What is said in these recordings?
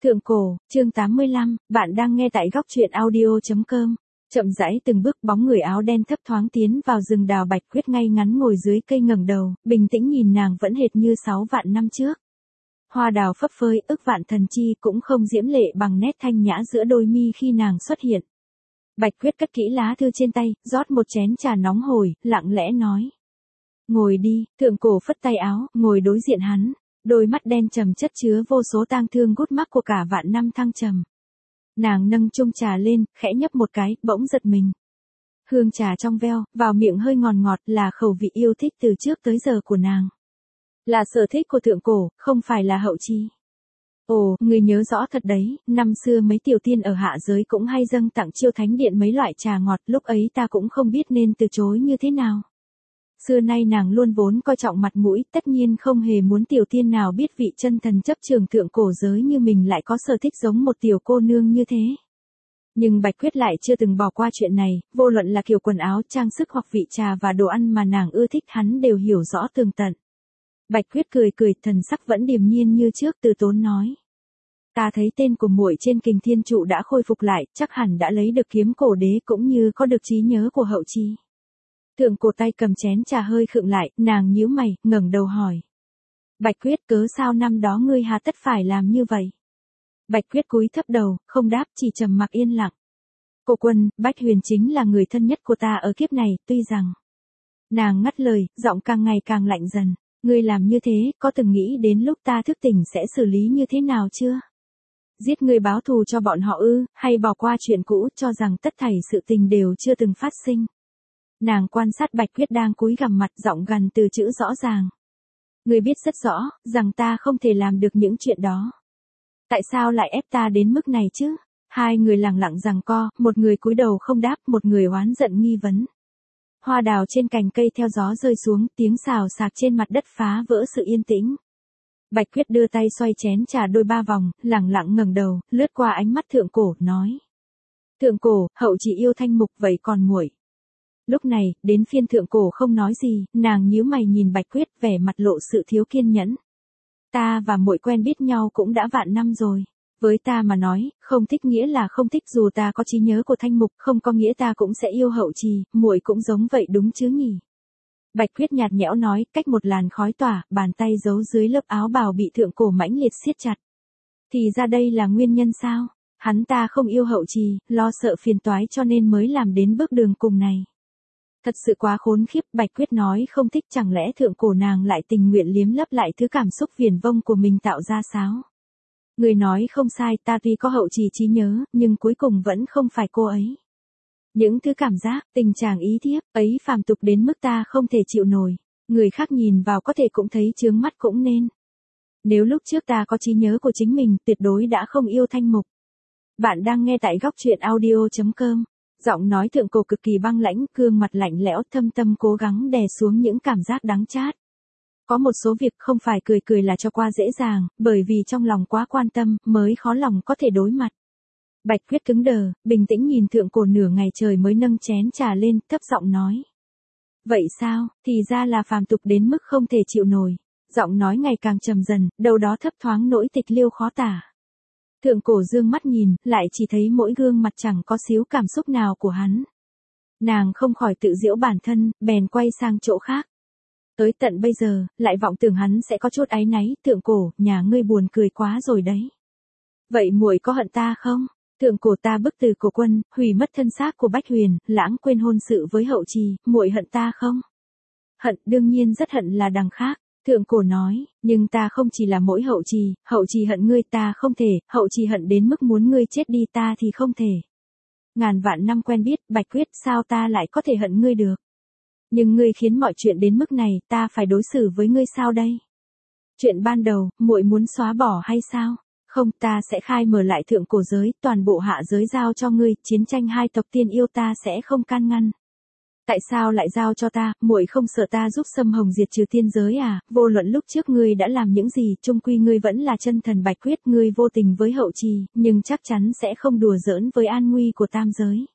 Thượng cổ, chương 85, bạn đang nghe tại góc truyện audio.com. Chậm rãi từng bước bóng người áo đen thấp thoáng tiến vào rừng đào. Bạch Quyết ngay ngắn ngồi dưới cây ngẩng đầu, bình tĩnh nhìn nàng vẫn hệt như 6 vạn năm trước. Hoa đào phấp phới, ức vạn thần chi cũng không diễm lệ bằng nét thanh nhã giữa đôi mi khi nàng xuất hiện. Bạch Quyết cất kỹ lá thư trên tay, rót một chén trà nóng hổi, lặng lẽ nói. Ngồi đi. Thượng cổ phất tay áo, ngồi đối diện hắn. Đôi mắt đen trầm chất chứa vô số tang thương gút mắc của cả vạn năm thăng trầm. Nàng nâng chung trà lên, khẽ nhấp một cái, bỗng giật mình. Hương trà trong veo, vào miệng hơi ngọt ngọt, là khẩu vị yêu thích từ trước tới giờ của nàng. Là sở thích của thượng cổ, không phải là hậu chi. Ồ, người nhớ rõ thật đấy, năm xưa mấy tiểu tiên ở hạ giới cũng hay dâng tặng Chiêu Thánh Điện mấy loại trà ngọt, lúc ấy ta cũng không biết nên từ chối như thế nào. Xưa nay nàng luôn vốn coi trọng mặt mũi, tất nhiên không hề muốn tiểu tiên nào biết vị chân thần chấp trường thượng cổ giới như mình lại có sở thích giống một tiểu cô nương như thế. Nhưng Bạch Quyết lại chưa từng bỏ qua chuyện này, vô luận là kiểu quần áo, trang sức hoặc vị trà và đồ ăn mà nàng ưa thích hắn đều hiểu rõ tường tận. Bạch Quyết cười cười, thần sắc vẫn điềm nhiên như trước, từ tốn nói. Ta thấy tên của muội trên kình thiên trụ đã khôi phục lại, chắc hẳn đã lấy được kiếm cổ đế cũng như có được trí nhớ của hậu chi. Thượng cổ tay cầm chén trà hơi khựng lại, nàng nhíu mày, ngẩng đầu hỏi. Bạch Quyết, cớ sao năm đó ngươi hà tất phải làm như vậy? Bạch Quyết cúi thấp đầu, không đáp, chỉ trầm mặc yên lặng. Cô Quân, Bách Huyền chính là người thân nhất của ta ở kiếp này, tuy rằng. Nàng ngắt lời, giọng càng ngày càng lạnh dần. Ngươi làm như thế, có từng nghĩ đến lúc ta thức tỉnh sẽ xử lý như thế nào chưa? Giết ngươi báo thù cho bọn họ ư, hay bỏ qua chuyện cũ, cho rằng tất thảy sự tình đều chưa từng phát sinh? Nàng quan sát Bạch Quyết đang cúi gằm mặt, giọng gằn từ chữ rõ ràng. Ngươi biết rất rõ, rằng ta không thể làm được những chuyện đó. Tại sao lại ép ta đến mức này chứ? Hai người lặng lặng giằng co, một người cúi đầu không đáp, một người oán giận nghi vấn. Hoa đào trên cành cây theo gió rơi xuống, tiếng xào xạc trên mặt đất phá vỡ sự yên tĩnh. Bạch Quyết đưa tay xoay chén trà đôi ba vòng, lặng lặng ngẩng đầu, lướt qua ánh mắt thượng cổ, nói. Thượng cổ, hậu chỉ yêu Thanh Mục, vậy còn muội? Lúc này, đến phiên thượng cổ không nói gì, nàng nhíu mày nhìn Bạch Quyết, vẻ mặt lộ sự thiếu kiên nhẫn. Ta và muội quen biết nhau cũng đã vạn năm rồi. Với ta mà nói, không thích nghĩa là không thích, dù ta có trí nhớ của Thanh Mục, không có nghĩa ta cũng sẽ yêu hậu trì, muội cũng giống vậy đúng chứ nhỉ? Bạch Quyết nhạt nhẽo nói, cách một làn khói tỏa, bàn tay giấu dưới lớp áo bào bị thượng cổ mãnh liệt siết chặt. Thì ra đây là nguyên nhân sao? Hắn ta không yêu hậu trì, lo sợ phiền toái cho nên mới làm đến bước đường cùng này. Thật sự quá khốn khiếp, Bạch Quyết nói không thích, chẳng lẽ thượng cổ nàng lại tình nguyện liếm lấp lại thứ cảm xúc viển vông của mình tạo ra sao? Người nói không sai, ta tuy có hậu trì trí nhớ, nhưng cuối cùng vẫn không phải cô ấy. Những thứ cảm giác, tình trạng ý thiếp, ấy phàm tục đến mức ta không thể chịu nổi. Người khác nhìn vào có thể cũng thấy chướng mắt cũng nên. Nếu lúc trước ta có trí nhớ của chính mình, tuyệt đối đã không yêu Thanh Mục. Bạn đang nghe tại góc truyện audio.com. Giọng nói thượng cổ cực kỳ băng lãnh, gương mặt lạnh lẽo, thâm tâm cố gắng đè xuống những cảm giác đắng chát. Có một số việc không phải cười cười là cho qua dễ dàng, bởi vì trong lòng quá quan tâm, mới khó lòng có thể đối mặt. Bạch Quyết cứng đờ, bình tĩnh nhìn thượng cổ nửa ngày trời mới nâng chén trà lên, thấp giọng nói. Vậy sao, thì ra là phàm tục đến mức không thể chịu nổi. Giọng nói ngày càng trầm dần, đâu đó thấp thoáng nỗi tịch liêu khó tả. Thượng cổ dương mắt nhìn, lại chỉ thấy mỗi gương mặt chẳng có xíu cảm xúc nào của hắn. Nàng không khỏi tự giễu bản thân, bèn quay sang chỗ khác. Tới tận bây giờ, lại vọng tưởng hắn sẽ có chút áy náy, thượng cổ, nhà ngươi buồn cười quá rồi đấy. Vậy muội có hận ta không? Thượng cổ, ta bức từ cổ Quân, hủy mất thân xác của Bách Huyền, lãng quên hôn sự với hậu trì, muội hận ta không? Hận, đương nhiên rất hận là đằng khác. Thượng cổ nói, nhưng ta không chỉ là mỗi hậu trì hận ngươi, ta không thể, hậu trì hận đến mức muốn ngươi chết đi, ta thì không thể. Ngàn vạn năm quen biết, Bạch Quyết, sao ta lại có thể hận ngươi được? Nhưng ngươi khiến mọi chuyện đến mức này, ta phải đối xử với ngươi sao đây? Chuyện ban đầu, muội muốn xóa bỏ hay sao? Không, ta sẽ khai mở lại thượng cổ giới, toàn bộ hạ giới giao cho ngươi, chiến tranh hai tộc tiên yêu ta sẽ không can ngăn. Tại sao lại giao cho ta, muội không sợ ta giúp Sâm Hồng diệt trừ tiên giới à? Vô luận lúc trước ngươi đã làm những gì, chung quy ngươi vẫn là chân thần Bạch Quyết, ngươi vô tình với hậu trì, nhưng chắc chắn sẽ không đùa giỡn với an nguy của tam giới.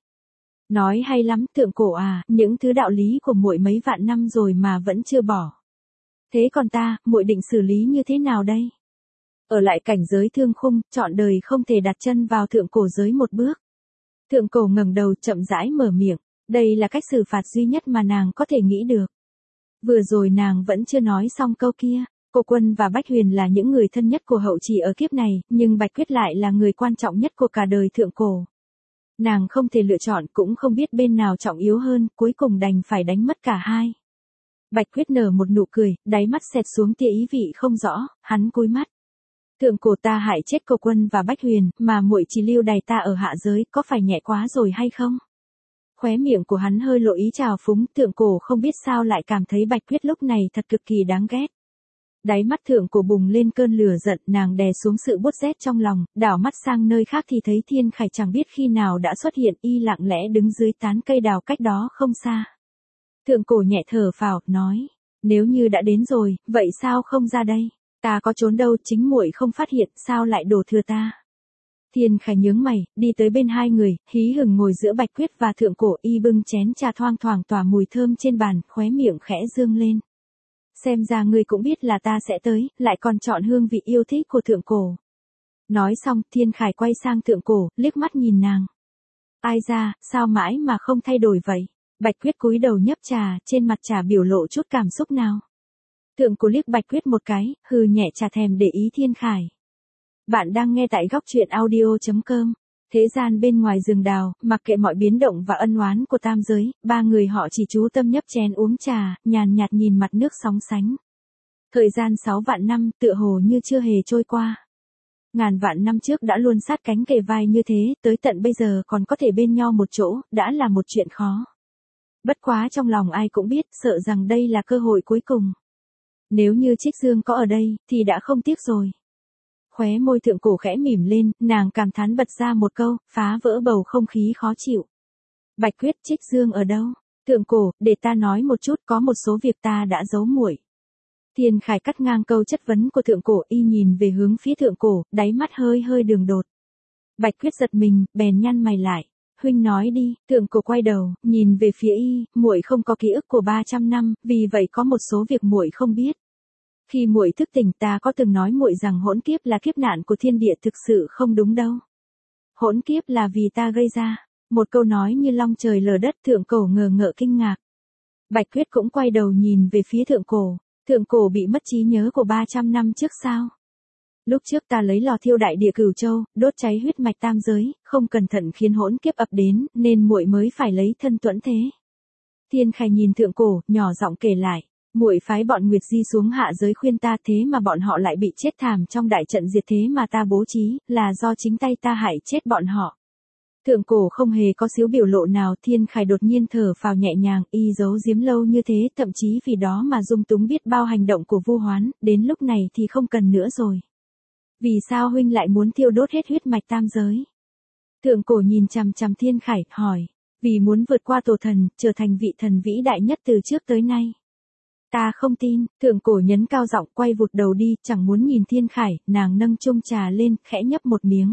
Nói hay lắm, thượng cổ à, những thứ đạo lý của muội mấy vạn năm rồi mà vẫn chưa bỏ. Thế còn ta, muội định xử lý như thế nào đây? Ở lại cảnh giới thương khung, trọn đời không thể đặt chân vào thượng cổ giới một bước. Thượng cổ ngẩng đầu chậm rãi mở miệng, đây là cách xử phạt duy nhất mà nàng có thể nghĩ được. Vừa rồi nàng vẫn chưa nói xong câu kia, Cô Quân và Bách Huyền là những người thân nhất của hậu trì ở kiếp này, nhưng Bạch Quyết lại là người quan trọng nhất của cả đời thượng cổ. Nàng không thể lựa chọn cũng không biết bên nào trọng yếu hơn, cuối cùng đành phải đánh mất cả hai. Bạch Quyết nở một nụ cười, đáy mắt xẹt xuống tia ý vị không rõ, hắn cúi mắt. Thượng cổ ta hại chết Cô Quân và Bách Huyền, mà muội chỉ lưu đày ta ở hạ giới, có phải nhẹ quá rồi hay không? Khóe miệng của hắn hơi lộ ý trào phúng, thượng cổ không biết sao lại cảm thấy Bạch Quyết lúc này thật cực kỳ đáng ghét. Đáy mắt thượng cổ bùng lên cơn lửa giận, nàng đè xuống sự buốt rét trong lòng, đảo mắt sang nơi khác thì thấy Thiên Khải chẳng biết khi nào đã xuất hiện, y lặng lẽ đứng dưới tán cây đào cách đó không xa. Thượng cổ nhẹ thở phào, nói, nếu như đã đến rồi, vậy sao không ra đây? Ta có trốn đâu, chính muội không phát hiện, sao lại đổ thừa ta? Thiên Khải nhướng mày, đi tới bên hai người, hí hửng ngồi giữa Bạch Quyết và thượng cổ, y bưng chén trà thoang thoảng tỏa mùi thơm trên bàn, khóe miệng khẽ dương lên. Xem ra ngươi cũng biết là ta sẽ tới, lại còn chọn hương vị yêu thích của thượng cổ. Nói xong, Thiên Khải quay sang thượng cổ, liếc mắt nhìn nàng. Ai ra, sao mãi mà không thay đổi vậy? Bạch Quyết cúi đầu nhấp trà, trên mặt trà biểu lộ chút cảm xúc nào. Thượng cổ liếc Bạch Quyết một cái, hừ nhẹ, chả thèm để ý Thiên Khải. Bạn đang nghe tại góc truyện audio.com. Thế gian bên ngoài rừng đào, mặc kệ mọi biến động và ân oán của tam giới, ba người họ chỉ chú tâm nhấp chén uống trà, nhàn nhạt nhìn mặt nước sóng sánh. Thời gian 6 vạn năm tựa hồ như chưa hề trôi qua. Ngàn vạn năm trước đã luôn sát cánh kề vai như thế, tới tận bây giờ còn có thể bên nhau một chỗ, đã là một chuyện khó. Bất quá trong lòng ai cũng biết, sợ rằng đây là cơ hội cuối cùng. Nếu như Trích Dương có ở đây, thì đã không tiếc rồi. Khóe môi thượng cổ khẽ mỉm lên, nàng cảm thán bật ra một câu, phá vỡ bầu không khí khó chịu. Bạch Quyết, Trích Dương ở đâu? Thượng cổ, để ta nói một chút, có một số việc ta đã giấu muội. Thiên Khải cắt ngang câu chất vấn của thượng cổ, y nhìn về hướng phía thượng cổ, đáy mắt hơi hơi đường đột. Bạch Quyết giật mình, bèn nhăn mày lại. Huynh nói đi, thượng cổ quay đầu, nhìn về phía y, muội không có ký ức của 300 năm, vì vậy có một số việc muội không biết. Khi muội thức tỉnh ta có từng nói muội rằng hỗn kiếp là kiếp nạn của thiên địa, thực sự không đúng đâu. Hỗn kiếp là vì ta gây ra. Một câu nói như long trời lở đất, thượng cổ ngờ ngợ kinh ngạc. Bạch Quyết cũng quay đầu nhìn về phía thượng cổ. Thượng cổ bị mất trí nhớ của 300 năm trước sao? Lúc trước ta lấy lò thiêu đại địa Cửu Châu, đốt cháy huyết mạch tam giới, không cẩn thận khiến hỗn kiếp ập đến, nên muội mới phải lấy thân tuẫn thế. Thiên Khải nhìn thượng cổ, nhỏ giọng kể lại. Muội phái bọn Nguyệt Di xuống hạ giới khuyên ta, thế mà bọn họ lại bị chết thảm trong đại trận diệt thế mà ta bố trí, là do chính tay ta hại chết bọn họ. Thượng cổ không hề có xíu biểu lộ nào. Thiên Khải đột nhiên thở phào nhẹ nhàng, y giấu giếm lâu như thế, thậm chí vì đó mà dung túng biết bao hành động của Vu Hoán, đến lúc này thì không cần nữa rồi. Vì sao huynh lại muốn thiêu đốt hết huyết mạch tam giới? Thượng cổ nhìn chằm chằm Thiên Khải, hỏi. Vì muốn vượt qua tổ thần, trở thành vị thần vĩ đại nhất từ trước tới nay. Ta không tin, thượng cổ nhấn cao giọng, quay vụt đầu đi, chẳng muốn nhìn Thiên Khải, nàng nâng chung trà lên, khẽ nhấp một miếng.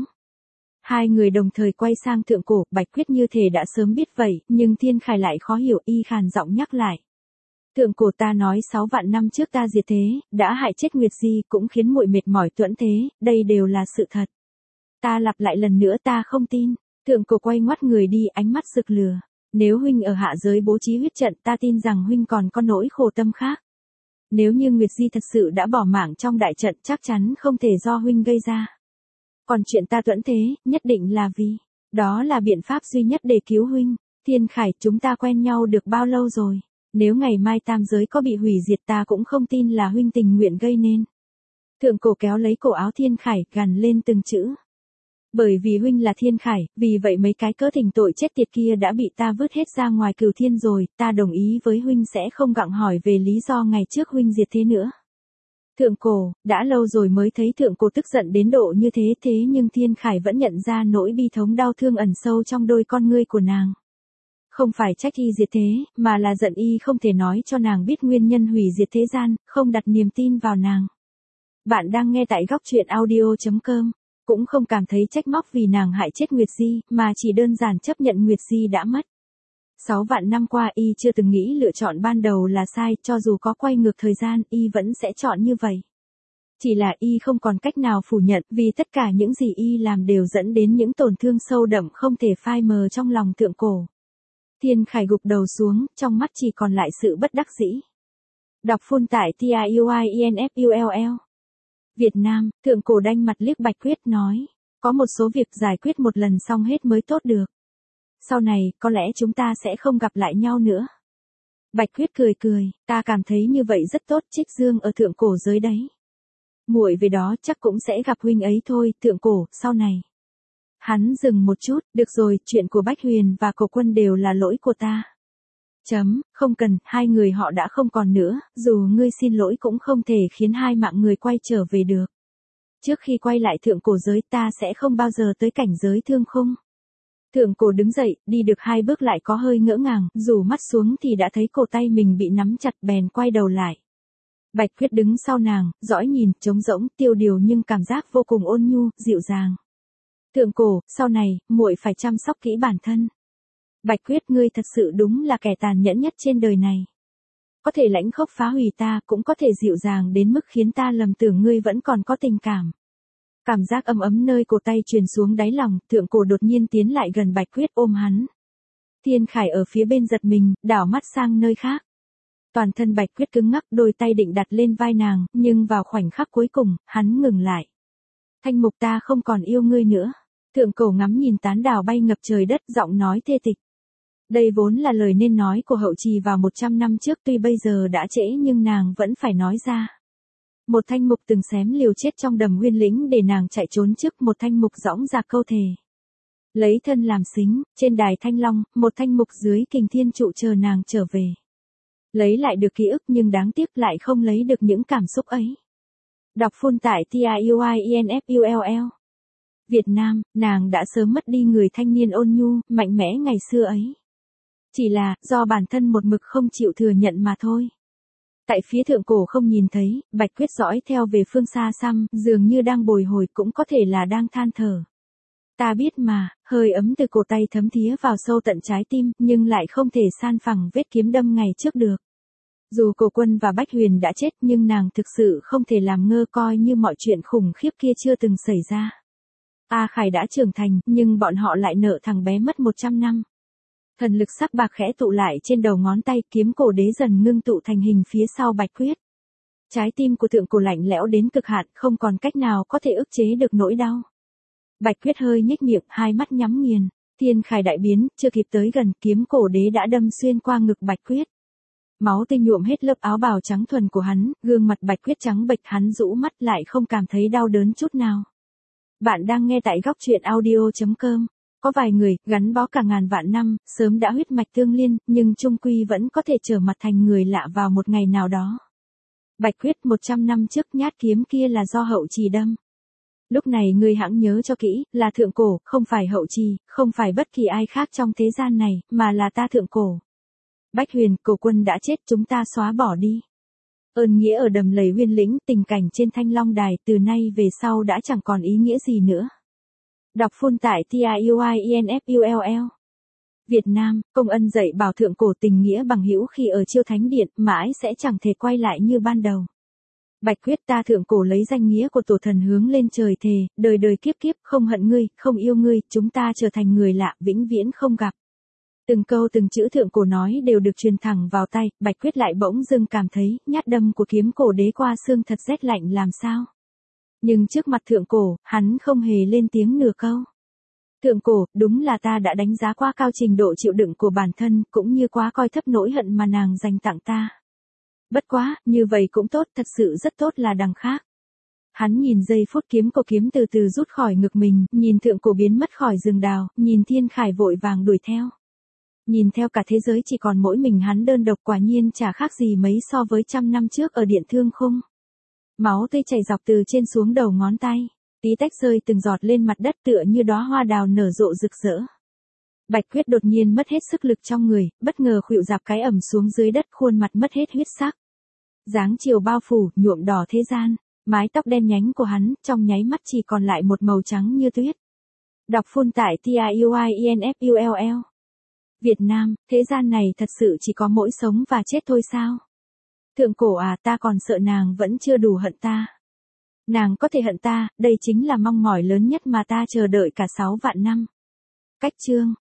Hai người đồng thời quay sang thượng cổ, Bạch Quyết như thể đã sớm biết vậy, nhưng Thiên Khải lại khó hiểu, y khàn giọng nhắc lại. Thượng cổ, ta nói 6 vạn năm trước ta diệt thế, đã hại chết Nguyệt Di, cũng khiến muội mệt mỏi tuẫn thế, đây đều là sự thật. Ta lặp lại lần nữa, ta không tin. Thượng cổ quay ngoắt người đi, ánh mắt rực lửa. Nếu huynh ở hạ giới bố trí huyết trận, ta tin rằng huynh còn có nỗi khổ tâm khác. Nếu như Nguyệt Di thật sự đã bỏ mạng trong đại trận, chắc chắn không thể do huynh gây ra. Còn chuyện ta tuẫn thế, nhất định là vì, đó là biện pháp duy nhất để cứu huynh. Thiên Khải, chúng ta quen nhau được bao lâu rồi? Nếu ngày mai tam giới có bị hủy diệt ta cũng không tin là huynh tình nguyện gây nên. Thượng cổ kéo lấy cổ áo Thiên Khải, gằn lên từng chữ. Bởi vì huynh là Thiên Khải, vì vậy mấy cái cớ thỉnh tội chết tiệt kia đã bị ta vứt hết ra ngoài cửu thiên rồi, ta đồng ý với huynh sẽ không gặng hỏi về lý do ngày trước huynh diệt thế nữa. Thượng cổ, đã lâu rồi mới thấy thượng cổ tức giận đến độ như thế nhưng Thiên Khải vẫn nhận ra nỗi bi thống đau thương ẩn sâu trong đôi con ngươi của nàng. Không phải trách y diệt thế, mà là giận y không thể nói cho nàng biết nguyên nhân hủy diệt thế gian, không đặt niềm tin vào nàng. Bạn đang nghe tại góc truyện audio.com. Cũng không cảm thấy trách móc vì nàng hại chết Nguyệt Di, mà chỉ đơn giản chấp nhận Nguyệt Di đã mất. 6 vạn năm qua y chưa từng nghĩ lựa chọn ban đầu là sai, cho dù có quay ngược thời gian, y vẫn sẽ chọn như vậy. Chỉ là y không còn cách nào phủ nhận vì tất cả những gì y làm đều dẫn đến những tổn thương sâu đậm không thể phai mờ trong lòng Thượng Cổ. Thiên Khải gục đầu xuống, trong mắt chỉ còn lại sự bất đắc dĩ. Đọc full tại TIUIENFULL. Việt Nam, Thượng Cổ đanh mặt liếc Bạch Quyết nói. Có một số việc giải quyết một lần xong hết mới tốt được. Sau này, có lẽ chúng ta sẽ không gặp lại nhau nữa. Bạch Quyết cười cười, ta cảm thấy như vậy rất tốt, Trích Dương ở Thượng Cổ giới đấy. Muội về đó chắc cũng sẽ gặp huynh ấy thôi, Thượng Cổ, sau này. Hắn dừng một chút, được rồi, chuyện của Bách Huyền và Cổ Quân đều là lỗi của ta. Không cần, hai người họ đã không còn nữa, dù ngươi xin lỗi cũng không thể khiến hai mạng người quay trở về được. Trước khi quay lại Thượng Cổ giới ta sẽ không bao giờ tới cảnh giới Thương Khung. Thượng Cổ đứng dậy, đi được 2 bước lại có hơi ngỡ ngàng, rủ mắt xuống thì đã thấy cổ tay mình bị nắm chặt bèn quay đầu lại. Bạch Quyết đứng sau nàng, dõi nhìn, trống rỗng, tiêu điều nhưng cảm giác vô cùng ôn nhu, dịu dàng. Thượng Cổ, sau này, muội phải chăm sóc kỹ bản thân. Bạch Quyết, ngươi thật sự đúng là kẻ tàn nhẫn nhất trên đời này. Có thể lãnh khốc phá hủy ta, cũng có thể dịu dàng đến mức khiến ta lầm tưởng ngươi vẫn còn có tình cảm. Cảm giác ấm ấm nơi cổ tay truyền xuống đáy lòng, Thượng Cổ đột nhiên tiến lại gần Bạch Quyết ôm hắn. Thiên Khải ở phía bên giật mình, đảo mắt sang nơi khác. Toàn thân Bạch Quyết cứng ngắc, đôi tay định đặt lên vai nàng, nhưng vào khoảnh khắc cuối cùng, hắn ngừng lại. Thanh Mục, ta không còn yêu ngươi nữa. Thượng Cổ ngắm nhìn tán đào bay ngập trời đất, giọng nói thê tịch. Đây vốn là lời nên nói của Hậu Trì vào 100 năm trước, tuy bây giờ đã trễ nhưng nàng vẫn phải nói ra. Một Thanh Mục từng xém liều chết trong đầm Nguyên Lĩnh để nàng chạy trốn trước, một Thanh Mục dõng dạc câu thề. Lấy thân làm xính, trên đài Thanh Long, một Thanh Mục dưới Kình Thiên trụ chờ nàng trở về. Lấy lại được ký ức nhưng đáng tiếc lại không lấy được những cảm xúc ấy. Đọc full tại TIUIENFULL. Việt Nam, nàng đã sớm mất đi người thanh niên ôn nhu, mạnh mẽ ngày xưa ấy. Chỉ là, do bản thân một mực không chịu thừa nhận mà thôi. Tại phía Thượng Cổ không nhìn thấy, Bạch Quyết dõi theo về phương xa xăm, dường như đang bồi hồi, cũng có thể là đang than thở. Ta biết mà, hơi ấm từ cổ tay thấm thía vào sâu tận trái tim, nhưng lại không thể san phẳng vết kiếm đâm ngày trước được. Dù Cổ Quân và Bách Huyền đã chết nhưng nàng thực sự không thể làm ngơ coi như mọi chuyện khủng khiếp kia chưa từng xảy ra. A Khải đã trưởng thành, nhưng bọn họ lại nợ thằng bé mất 100 năm. Thần lực sắc bạc khẽ tụ lại trên đầu ngón tay, kiếm cổ đế dần ngưng tụ thành hình phía sau Bạch Quyết. Trái tim của Thượng Cổ lạnh lẽo đến cực hạn, không còn cách nào có thể ức chế được nỗi đau. Bạch Quyết hơi nhếch miệng, hai mắt nhắm nghiền. Thiên Khải đại biến, chưa kịp tới gần, kiếm cổ đế đã đâm xuyên qua ngực Bạch Quyết. Máu tươi nhuộm hết lớp áo bào trắng thuần của hắn, gương mặt Bạch Quyết trắng bệch, hắn rũ mắt lại không cảm thấy đau đớn chút nào. Bạn đang nghe tại góc truyện audio.com. Có vài người, gắn bó cả ngàn vạn năm, sớm đã huyết mạch tương liên, nhưng chung quy vẫn có thể trở mặt thành người lạ vào một ngày nào đó. Bạch Quyết 100 năm trước nhát kiếm kia là do Hậu Trì đâm. Lúc này ngươi hãng nhớ cho kỹ, là Thượng Cổ, không phải Hậu Trì, không phải bất kỳ ai khác trong thế gian này, mà là ta Thượng Cổ. Bách Huyền, Cổ Quân đã chết, chúng ta xóa bỏ đi. Ơn nghĩa ở đầm lầy Nguyên Lĩnh, tình cảnh trên Thanh Long Đài, từ nay về sau đã chẳng còn ý nghĩa gì nữa. Đọc full tại TIUIENFULL. Việt Nam, Công Ân dạy bảo Thượng Cổ tình nghĩa bằng hữu khi ở Chiêu Thánh Điện, mãi sẽ chẳng thể quay lại như ban đầu. Bạch Quyết, ta Thượng Cổ lấy danh nghĩa của tổ thần hướng lên trời thề, đời đời kiếp kiếp không hận ngươi, không yêu ngươi, chúng ta trở thành người lạ, vĩnh viễn không gặp. Từng câu từng chữ Thượng Cổ nói đều được truyền thẳng vào tay, Bạch Quyết lại bỗng dưng cảm thấy, nhát đâm của kiếm cổ đế qua xương thật rét lạnh làm sao. Nhưng trước mặt Thượng Cổ, hắn không hề lên tiếng nửa câu. Thượng Cổ, đúng là ta đã đánh giá quá cao trình độ chịu đựng của bản thân, cũng như quá coi thấp nỗi hận mà nàng dành tặng ta. Bất quá, như vậy cũng tốt, thật sự rất tốt là đằng khác. Hắn nhìn giây phút kiếm cổ kiếm từ từ rút khỏi ngực mình, nhìn Thượng Cổ biến mất khỏi rừng đào, nhìn Thiên Khải vội vàng đuổi theo. Nhìn theo cả thế giới chỉ còn mỗi mình hắn đơn độc, quả nhiên chả khác gì mấy so với 100 năm trước ở Điện Thương Khung. Máu tươi chảy dọc từ trên xuống đầu ngón tay, tí tách rơi từng giọt lên mặt đất tựa như đóa hoa đào nở rộ rực rỡ. Bạch Quyết đột nhiên mất hết sức lực trong người, bất ngờ khuỵu rạp cái ẩm xuống dưới đất, khuôn mặt mất hết huyết sắc. Dáng chiều bao phủ, nhuộm đỏ thế gian, mái tóc đen nhánh của hắn, trong nháy mắt chỉ còn lại một màu trắng như tuyết. Đọc full tại TIUIENFULL. Việt Nam, thế gian này thật sự chỉ có mỗi sống và chết thôi sao? Thượng Cổ à, ta còn sợ nàng vẫn chưa đủ hận ta. Nàng có thể hận ta, đây chính là mong mỏi lớn nhất mà ta chờ đợi cả 6 vạn năm. Cách chương